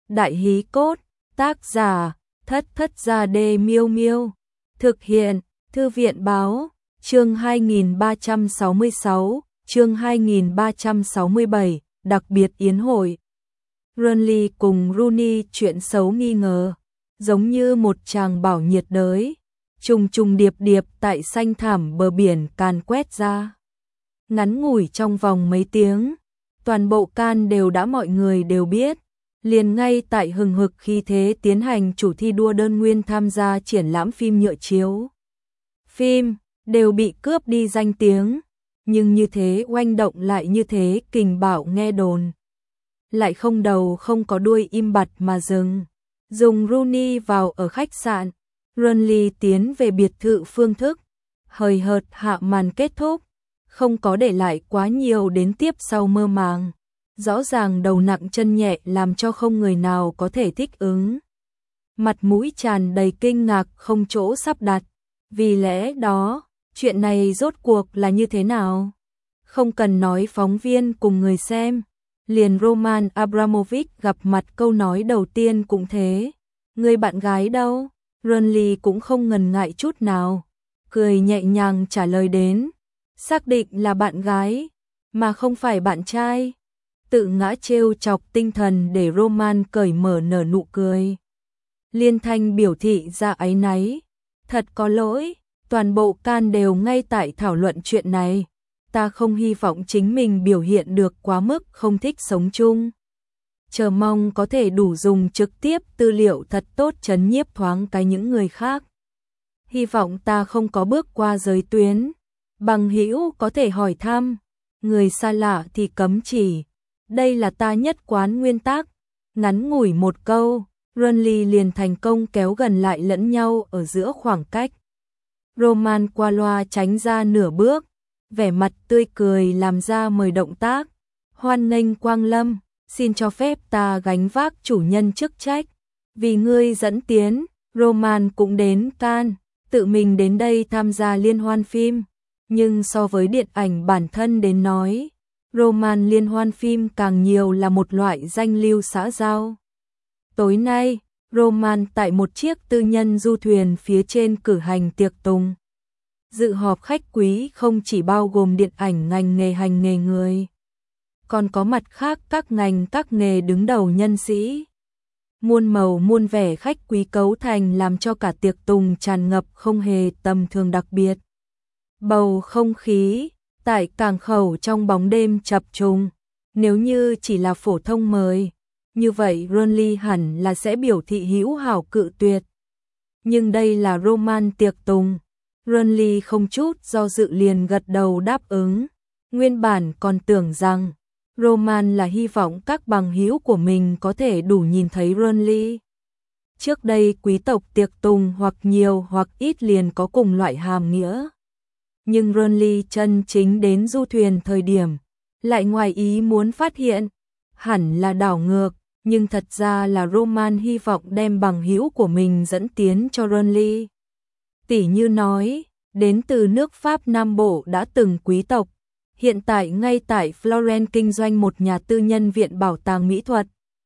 Đại hí cốt, tác giả, Thất Thất Gia Đê Miêu Miêu. Thực hiện, Thư viện báo, chương 2366, chương 2367, đặc biệt yến hội. Burnley cùng Rooney chuyện xấu nghi ngờ, giống như một tràng bão nhiệt đới, trùng trùng điệp điệp tại xanh thảm bờ biển càn quét ra. Ngắn ngủi trong vòng mấy tiếng, toàn bộ Can đều đã mọi người đều biết, liền ngay tại hừng hực khi thế tiến hành chủ thi đua đơn nguyên tham gia triển lãm phim nhựa chiếu. Phim đều bị cướp đi danh tiếng, nhưng như thế oanh động lại như thế kình bạo nghe đồn. Lại không đầu không có đuôi im bặt mà dừng. Dùng Rooney vào ở khách sạn, Burnley tiến về biệt thự phương thức, hời hợt hạ màn kết thúc, không có để lại quá nhiều đến tiếp sau mơ màng. Rõ ràng đầu nặng chân nhẹ làm cho không người nào có thể thích ứng. Mặt mũi tràn đầy kinh ngạc không chỗ sắp đặt. Vì lẽ đó, chuyện này rốt cuộc là như thế nào? Không cần nói phóng viên cùng người xem. Liền Roman Abramovich gặp mặt câu nói đầu tiên cũng thế. Người bạn gái đâu? Burnley cũng không ngần ngại chút nào. Cười nhẹ nhàng trả lời đến. Xác định là bạn gái, mà không phải bạn trai. Tự ngã trêu chọc tinh thần để Roman cởi mở nở nụ cười. Liên Thanh biểu thị ra áy náy. Thật có lỗi, toàn bộ Can đều ngay tại thảo luận chuyện này. Ta không hy vọng chính mình biểu hiện được quá mức không thích sống chung. Chờ mong có thể đủ dùng trực tiếp tư liệu thật tốt trấn nhiếp thoáng cái những người khác. Hy vọng ta không có bước qua giới tuyến. Bằng hữu có thể hỏi thăm, người xa lạ thì cấm chỉ. Đây là ta nhất quán nguyên tắc. Ngắn ngủi một câu, Burnley liền thành công kéo gần lại lẫn nhau ở giữa khoảng cách. Roman qua loa tránh ra nửa bước, vẻ mặt tươi cười làm ra mời động tác. Hoan nghênh Quang Lâm, xin cho phép ta gánh vác chủ nhân chức trách. Vì ngươi dẫn tiến, Roman cũng đến Can, tự mình đến đây tham gia liên hoan phim. Nhưng so với điện ảnh bản thân đến nói, Roman liên hoan phim càng nhiều là một loại danh lưu xã giao. Tối nay, Roman tại một chiếc tư nhân du thuyền phía trên cử hành tiệc tùng. Dự họp khách quý không chỉ bao gồm điện ảnh ngành nghề hành nghề người, còn có mặt khác các ngành các nghề đứng đầu nhân sĩ. Muôn màu muôn vẻ khách quý cấu thành làm cho cả tiệc tùng tràn ngập không hề tầm thường đặc biệt. Bầu không khí tại cảng khẩu trong bóng đêm chập trùng, nếu như chỉ là phổ thông mời, như vậy Burnley hẳn là sẽ biểu thị hữu hảo cự tuyệt. Nhưng đây là Roman tiệc tùng, Burnley không chút do dự liền gật đầu đáp ứng. Nguyên bản còn tưởng rằng Roman là hy vọng các bằng hữu của mình có thể đủ nhìn thấy Burnley. Trước đây quý tộc tiệc tùng hoặc nhiều hoặc ít liền có cùng loại hàm nghĩa. Nhưng Burnley chân chính đến du thuyền thời điểm, lại ngoài ý muốn phát hiện, hẳn là đảo ngược, nhưng thật ra là Roman hy vọng đem bằng hữu của mình dẫn tiến cho Burnley. Tỉ như nói, đến từ nước Pháp Nam Bộ đã từng quý tộc, hiện tại ngay tại Florence kinh doanh một nhà tư nhân viện bảo tàng mỹ thuật.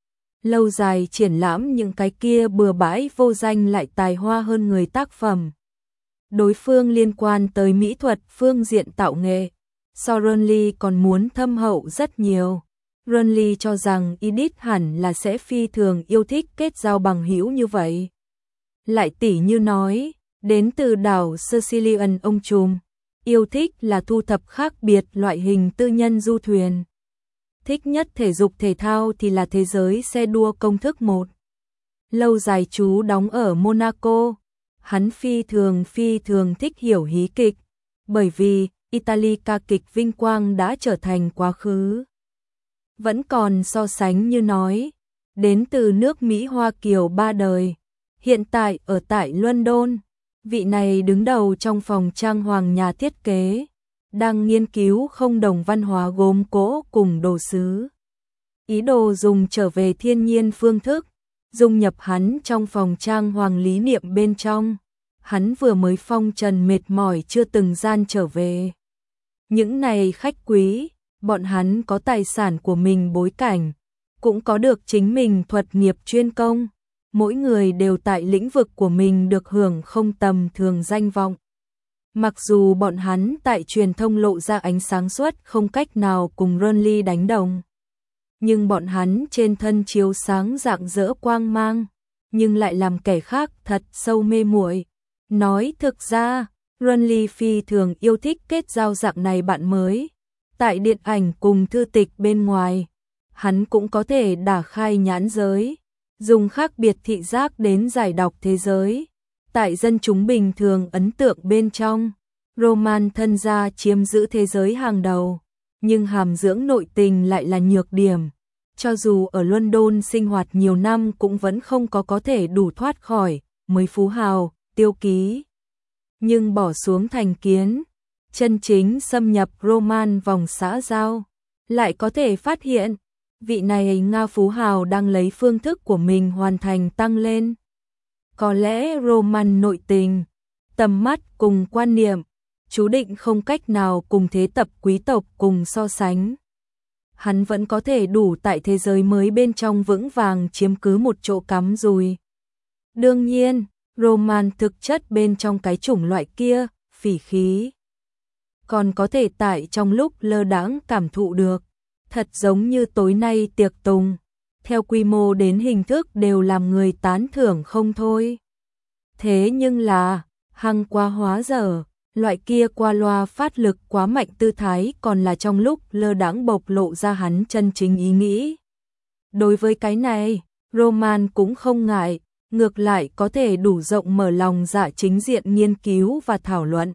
Lâu dài triển lãm những cái kia bừa bãi vô danh lại tài hoa hơn người tác phẩm. Đối phương liên quan tới mỹ thuật phương diện tạo nghệ, so Burnley còn muốn thâm hậu rất nhiều. Burnley cho rằng Edith hẳn là sẽ phi thường yêu thích kết giao bằng hữu như vậy. Lại tỉ như nói, đến từ đảo Sicilian ông trùm, yêu thích là thu thập khác biệt loại hình tư nhân du thuyền. Thích nhất thể dục thể thao thì là thế giới xe đua công thức 1. Lâu dài chú đóng ở Monaco. Hắn phi thường thích hiểu hí kịch, bởi vì Italy ca kịch vinh quang đã trở thành quá khứ. Vẫn còn so sánh như nói, đến từ nước Mỹ Hoa Kiều ba đời, hiện tại ở tại London, vị này đứng đầu trong phòng trang hoàng nhà thiết kế, đang nghiên cứu không đồng văn hóa gốm cỗ cùng đồ sứ. Ý đồ dùng trở về thiên nhiên phương thức, dung nhập hắn trong phòng trang hoàng lý niệm bên trong. Hắn vừa mới phong trần mệt mỏi chưa từng gian trở về. Những này khách quý, bọn hắn có tài sản của mình bối cảnh, cũng có được chính mình thuật nghiệp chuyên công. Mỗi người đều tại lĩnh vực của mình được hưởng không tầm thường danh vọng. Mặc dù bọn hắn tại truyền thông lộ ra ánh sáng suốt không cách nào cùng Renly đánh đồng, nhưng bọn hắn trên thân chiếu sáng rạng rỡ quang mang, nhưng lại làm kẻ khác thật sâu mê muội. Nói thực ra, Renly phi thường yêu thích kết giao dạng này bạn mới. Tại điện ảnh cùng thư tịch bên ngoài, hắn cũng có thể đả khai nhãn giới, dùng khác biệt thị giác đến giải đọc thế giới. Tại dân chúng bình thường ấn tượng bên trong, Roman thân gia chiếm giữ thế giới hàng đầu, nhưng hàm dưỡng nội tình lại là nhược điểm. Cho dù ở London sinh hoạt nhiều năm cũng vẫn không có thể đủ thoát khỏi mới phú hào, tiêu ký. Nhưng bỏ xuống thành kiến, chân chính xâm nhập Roman vòng xã giao, lại có thể phát hiện, vị này Nga phú hào đang lấy phương thức của mình hoàn thành tăng lên. Có lẽ Roman nội tình, tầm mắt cùng quan niệm, chú định không cách nào cùng thế tập quý tộc cùng so sánh. Hắn vẫn có thể đủ tại thế giới mới bên trong vững vàng chiếm cứ một chỗ cắm rùi. Đương nhiên, Roman thực chất bên trong cái chủng loại kia, phỉ khí, còn có thể tại trong lúc lơ đãng cảm thụ được. Thật giống như tối nay tiệc tùng, theo quy mô đến hình thức đều làm người tán thưởng không thôi. Thế nhưng là, hăng quá hóa dở, loại kia qua loa phát lực quá mạnh tư thái còn là trong lúc lơ đãng bộc lộ ra hắn chân chính ý nghĩ. Đối với cái này, Roman cũng không ngại, ngược lại có thể đủ rộng mở lòng dạ chính diện nghiên cứu và thảo luận.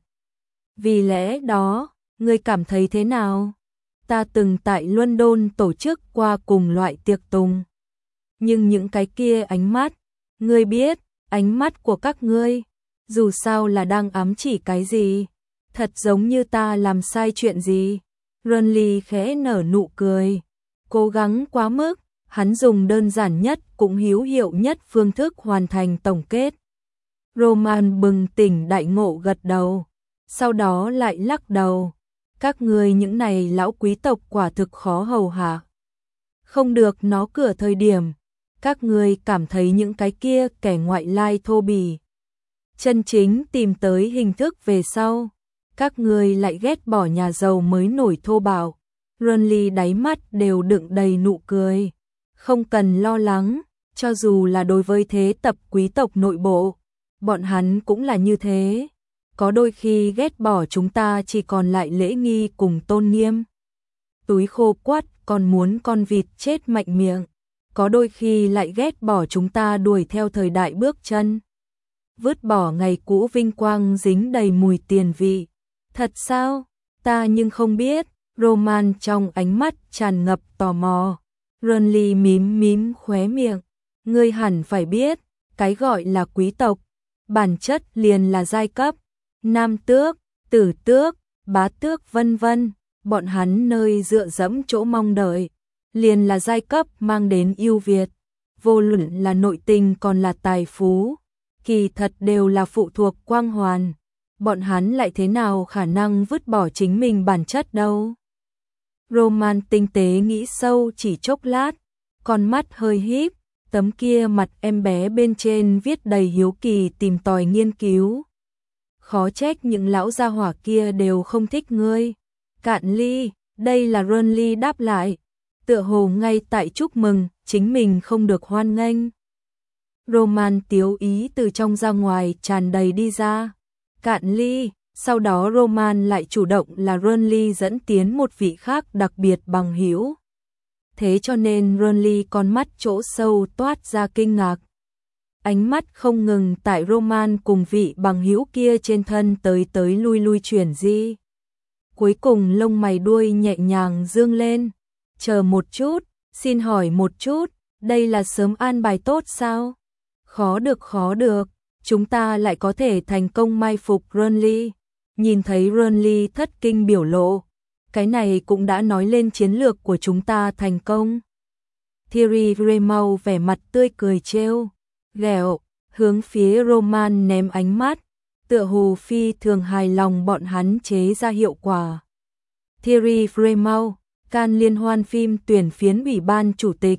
Vì lẽ đó, ngươi cảm thấy thế nào? Ta từng tại London tổ chức qua cùng loại tiệc tùng. Nhưng những cái kia ánh mắt, ngươi biết, ánh mắt của các ngươi, dù sao là đang ám chỉ cái gì? Thật giống như ta làm sai chuyện gì? Renly khẽ nở nụ cười, cố gắng quá mức, hắn dùng đơn giản nhất cũng hữu hiệu nhất phương thức hoàn thành tổng kết. Roman bừng tỉnh đại ngộ gật đầu, sau đó lại lắc đầu. Các ngươi những này lão quý tộc quả thực khó hầu hạ. Không được nó cửa thời điểm, các ngươi cảm thấy những cái kia kẻ ngoại lai thô bỉ. Chân chính tìm tới hình thức về sau, các ngươi lại ghét bỏ nhà giàu mới nổi thô bạo. Renly đáy mắt đều đựng đầy nụ cười. Không cần lo lắng, cho dù là đối với thế tập quý tộc nội bộ, bọn hắn cũng là như thế. Có đôi khi ghét bỏ chúng ta chỉ còn lại lễ nghi cùng tôn nghiêm. Túi khô quắt còn muốn con vịt chết mạnh miệng. Có đôi khi lại ghét bỏ chúng ta đuổi theo thời đại bước chân. Vứt bỏ ngày cũ vinh quang dính đầy mùi tiền vị. Thật sao? Ta nhưng không biết. Roman trong ánh mắt tràn ngập tò mò. Renly mím mím khóe miệng. Ngươi hẳn phải biết, cái gọi là quý tộc, bản chất liền là giai cấp. Nam tước, tử tước, bá tước vân vân, bọn hắn nơi dựa dẫm chỗ mong đợi, liền là giai cấp mang đến ưu việt, vô luận là nội tình còn là tài phú, kỳ thật đều là phụ thuộc quang hoàn, bọn hắn lại thế nào khả năng vứt bỏ chính mình bản chất đâu. Roman tinh tế nghĩ sâu chỉ chốc lát, con mắt hơi híp, tấm kia mặt em bé bên trên viết đầy hiếu kỳ tìm tòi nghiên cứu. Khó trách những lão gia hỏa kia đều không thích ngươi. Cạn ly, đây là Renly đáp lại, tựa hồ ngay tại chúc mừng, chính mình không được hoan nghênh. Roman tiếu ý từ trong ra ngoài tràn đầy đi ra. Cạn ly, sau đó Roman lại chủ động là Renly dẫn tiến một vị khác đặc biệt bằng hữu. Thế cho nên Renly con mắt chỗ sâu toát ra kinh ngạc. Ánh mắt không ngừng tại Roman cùng vị bằng hữu kia trên thân tới lui chuyển di. Cuối cùng lông mày đuôi nhẹ nhàng dương lên. Chờ một chút, xin hỏi một chút, đây là sớm an bài tốt sao? Khó được, chúng ta lại có thể thành công mai phục Renly. Nhìn thấy Renly thất kinh biểu lộ, cái này cũng đã nói lên chiến lược của chúng ta thành công. Thierry Remau vẻ mặt tươi cười trêu ghẹo, hướng phía Roman ném ánh mắt, tựa hồ phi thường hài lòng bọn hắn chế ra hiệu quả. Thierry Remau, Cannes liên hoan phim tuyển phiến ủy ban chủ tịch,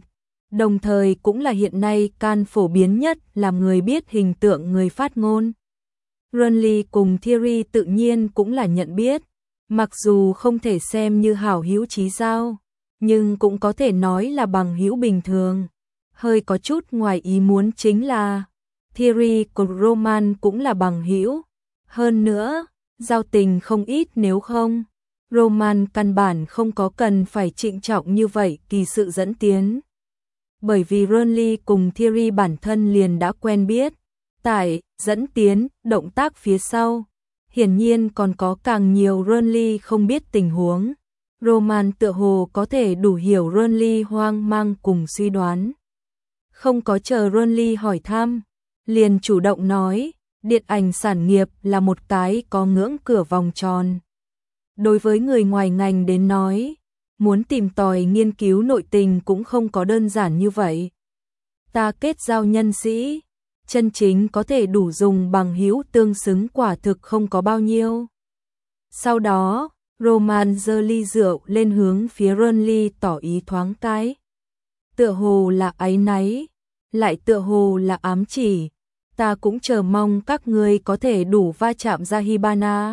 đồng thời cũng là hiện nay Can phổ biến nhất làm người biết hình tượng người phát ngôn. Renly cùng Thierry tự nhiên cũng là nhận biết, mặc dù không thể xem như hảo hữu chí giao, nhưng cũng có thể nói là bằng hữu bình thường. Hơi có chút ngoài ý muốn chính là Thierry cùng Roman cũng là bằng hữu. Hơn nữa, giao tình không ít, nếu không, Roman căn bản không có cần phải trịnh trọng như vậy kỳ sự dẫn tiến. Bởi vì Renly cùng Thierry bản thân liền đã quen biết, tại dẫn tiến, động tác phía sau, hiển nhiên còn có càng nhiều Renly không biết tình huống. Roman tựa hồ có thể đủ hiểu Renly hoang mang cùng suy đoán. Không có chờ Renly hỏi thăm, liền chủ động nói, điện ảnh sản nghiệp là một cái có ngưỡng cửa vòng tròn. Đối với người ngoài ngành đến nói, muốn tìm tòi nghiên cứu nội tình cũng không có đơn giản như vậy. Ta kết giao nhân sĩ, chân chính có thể đủ dùng bằng hữu tương xứng quả thực không có bao nhiêu. Sau đó, Roman giơ ly rượu lên hướng phía Renly tỏ ý thoáng cái. Tựa hồ là áy náy, lại tựa hồ là ám chỉ. Ta cũng chờ mong các ngươi có thể đủ va chạm ra Hibana.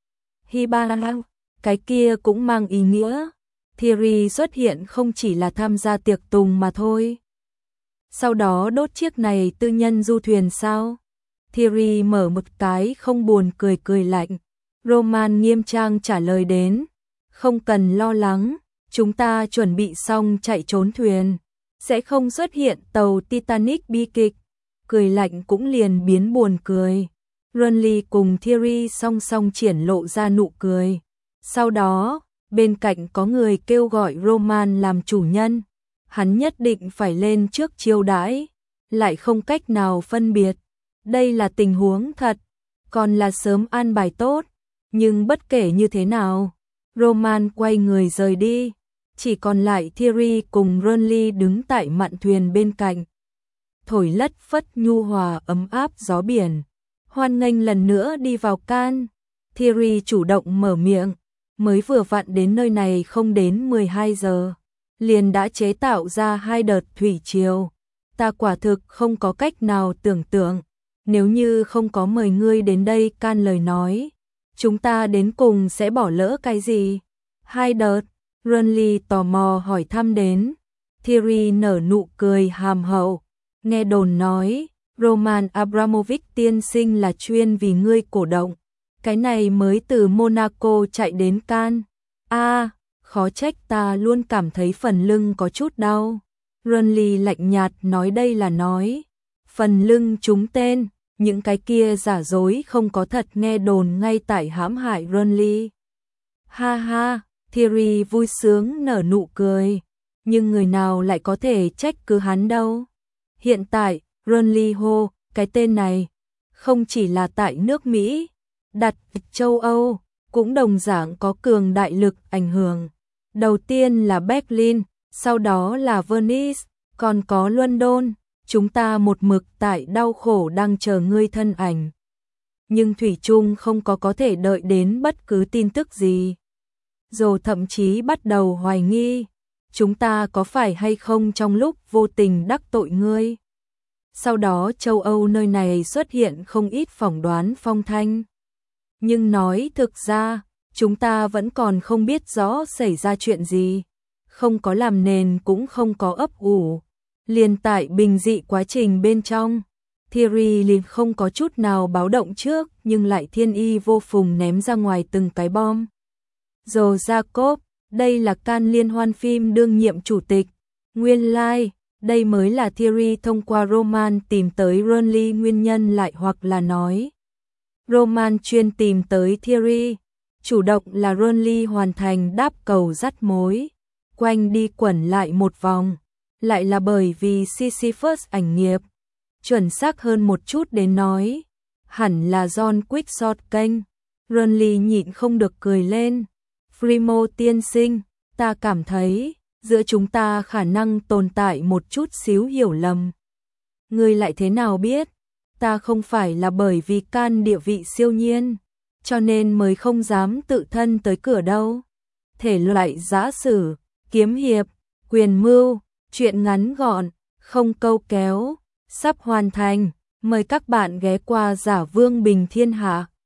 Hibana, cái kia cũng mang ý nghĩa. Thierry xuất hiện không chỉ là tham gia tiệc tùng mà thôi. Sau đó đốt chiếc này tư nhân du thuyền sao? Thierry mở một cái không buồn cười cười lạnh. Roman nghiêm trang trả lời đến. Không cần lo lắng, chúng ta chuẩn bị xong chạy trốn thuyền. Sẽ không xuất hiện tàu Titanic bi kịch. Cười lạnh cũng liền biến buồn cười. Renly cùng Thierry song song triển lộ ra nụ cười. Sau đó, bên cạnh có người kêu gọi Roman làm chủ nhân. Hắn nhất định phải lên trước chiêu đãi, lại không cách nào phân biệt. Đây là tình huống thật, còn là sớm an bài tốt. Nhưng bất kể như thế nào, Roman quay người rời đi. Chỉ còn lại Thierry cùng Renly đứng tại mạn thuyền bên cạnh. Thổi lất phất nhu hòa ấm áp gió biển. Hoan nghênh lần nữa đi vào Can. Thierry chủ động mở miệng. Mới vừa vặn đến nơi này không đến 12 giờ. Liền đã chế tạo ra 2 đợt thủy triều. Ta quả thực không có cách nào tưởng tượng. Nếu như không có mời ngươi đến đây Can lời nói, chúng ta đến cùng sẽ bỏ lỡ cái gì? 2 đợt, Renly tò mò hỏi thăm đến. Thierry nở nụ cười hàm hậu. Nghe đồn nói, Roman Abramovich tiên sinh là chuyên vì ngươi cổ động. Cái này mới từ Monaco chạy đến Can. Khó trách ta luôn cảm thấy phần lưng có chút đau. Renly lạnh nhạt nói đây là nói. Phần lưng trúng tên, những cái kia giả dối không có thật nghe đồn ngay tại hãm hại Renly. Ha ha, Thierry vui sướng nở nụ cười. Nhưng người nào lại có thể trách cứ hắn đâu. Hiện tại, Renly hô, cái tên này, không chỉ là tại nước Mỹ, đặt châu Âu, cũng đồng dạng có cường đại lực ảnh hưởng. Đầu tiên là Berlin, sau đó là Venice, còn có London. Chúng ta một mực tại đau khổ đang chờ ngươi thân ảnh. Nhưng thủy chung không có thể đợi đến bất cứ tin tức gì. Rồi thậm chí bắt đầu hoài nghi, chúng ta có phải hay không trong lúc vô tình đắc tội ngươi. Sau đó châu Âu nơi này xuất hiện không ít phỏng đoán phong thanh. Nhưng nói thực ra, chúng ta vẫn còn không biết rõ xảy ra chuyện gì. Không có làm nền cũng không có ấp ủ. Liền tại bình dị quá trình bên trong, Thierry liền không có chút nào báo động trước nhưng lại thiên y vô phùng ném ra ngoài từng cái bom. Rồi Jacob, đây là Can liên hoan phim đương nhiệm chủ tịch. Nguyên lai, đây mới là Thierry thông qua Roman tìm tới Renly nguyên nhân lại hoặc là nói. Roman chuyên tìm tới Thierry, chủ động là Renly hoàn thành đáp cầu dắt mối, quanh đi quẩn lại một vòng. Lại là bởi vì Sisyphus ảnh nghiệp, chuẩn xác hơn một chút đến nói, hẳn là John Quickshot kênh. Renly nhịn không được cười lên. Frimo tiên sinh, ta cảm thấy, giữa chúng ta khả năng tồn tại một chút xíu hiểu lầm. Ngươi lại thế nào biết, ta không phải là bởi vì Can địa vị siêu nhiên, cho nên mới không dám tự thân tới cửa đâu. Thể loại giã sử, kiếm hiệp, quyền mưu, Chuyện ngắn gọn, không câu kéo, sắp hoàn thành. Mời các bạn ghé qua Giả Vương Bình Thiên Hạ.